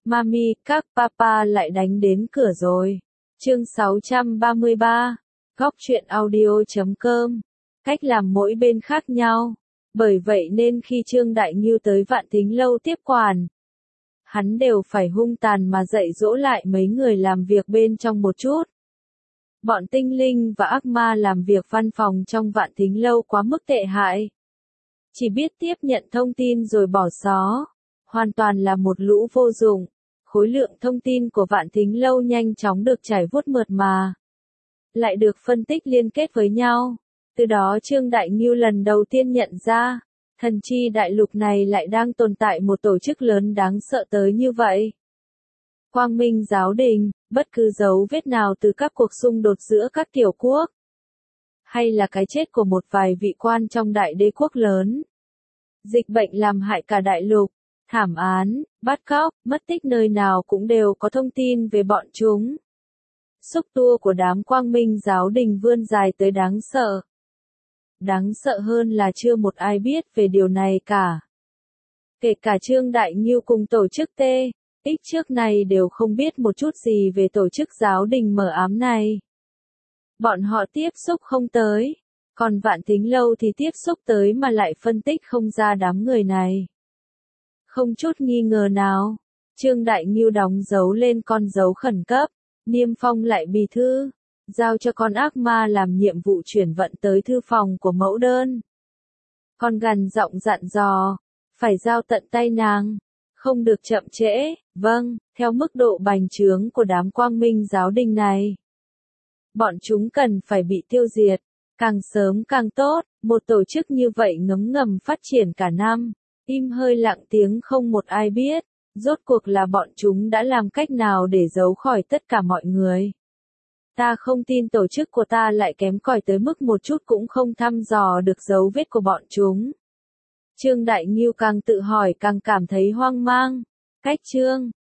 Mami, các papa lại đánh đến cửa rồi. Chương 633. Góc truyện audio.com. Cách làm mỗi bên khác nhau. Bởi vậy nên khi Trương Đại Ngưu tới Vạn Thính Lâu tiếp quản, hắn đều phải hung tàn mà dạy dỗ lại mấy người làm việc bên trong một chút. Bọn tinh linh và ác ma làm việc văn phòng trong Vạn Thính Lâu quá mức tệ hại. Chỉ biết tiếp nhận thông tin rồi bỏ xó. Hoàn toàn là một lũ vô dụng. Khối lượng thông tin của Vạn Thính Lâu nhanh chóng được trải vuốt mượt mà. Lại được phân tích liên kết với nhau. Từ đó Trương Đại Ngưu lần đầu tiên nhận ra, thần chi đại lục này lại đang tồn tại một tổ chức lớn đáng sợ tới như vậy. Quang Minh Giáo Đình, bất cứ dấu vết nào từ các cuộc xung đột giữa các tiểu quốc, hay là cái chết của một vài vị quan trong đại đế quốc lớn. Dịch bệnh làm hại cả đại lục, thảm án, bắt cóc, mất tích nơi nào cũng đều có thông tin về bọn chúng. Xúc tua của đám Quang Minh Giáo Đình vươn dài tới đáng sợ. Đáng sợ hơn là chưa một ai biết về điều này cả. Kể cả Trương Đại Ngưu cùng tổ chức T.X trước này đều không biết một chút gì về tổ chức giáo đình mờ ám này. Bọn họ tiếp xúc không tới, còn Vạn Thính Lâu thì tiếp xúc tới mà lại phân tích không ra đám người này. Không chút nghi ngờ nào, Trương Đại Ngưu đóng dấu lên con dấu khẩn cấp, niêm phong lại bì thư, giao cho con ác ma làm nhiệm vụ chuyển vận tới thư phòng của mẫu đơn. Con gằn giọng dặn dò, phải giao tận tay nàng, không được chậm trễ, vâng, theo mức độ bành trướng của đám Quang Minh Giáo Đình này. Bọn chúng cần phải bị tiêu diệt, càng sớm càng tốt, một tổ chức như vậy ngấm ngầm phát triển cả năm, im hơi lặng tiếng không một ai biết, rốt cuộc là bọn chúng đã làm cách nào để giấu khỏi tất cả mọi người. Ta không tin tổ chức của ta lại kém cỏi tới mức một chút cũng không thăm dò được dấu vết của bọn chúng. Trương Đại Ngưu càng tự hỏi càng cảm thấy hoang mang. Cách Trương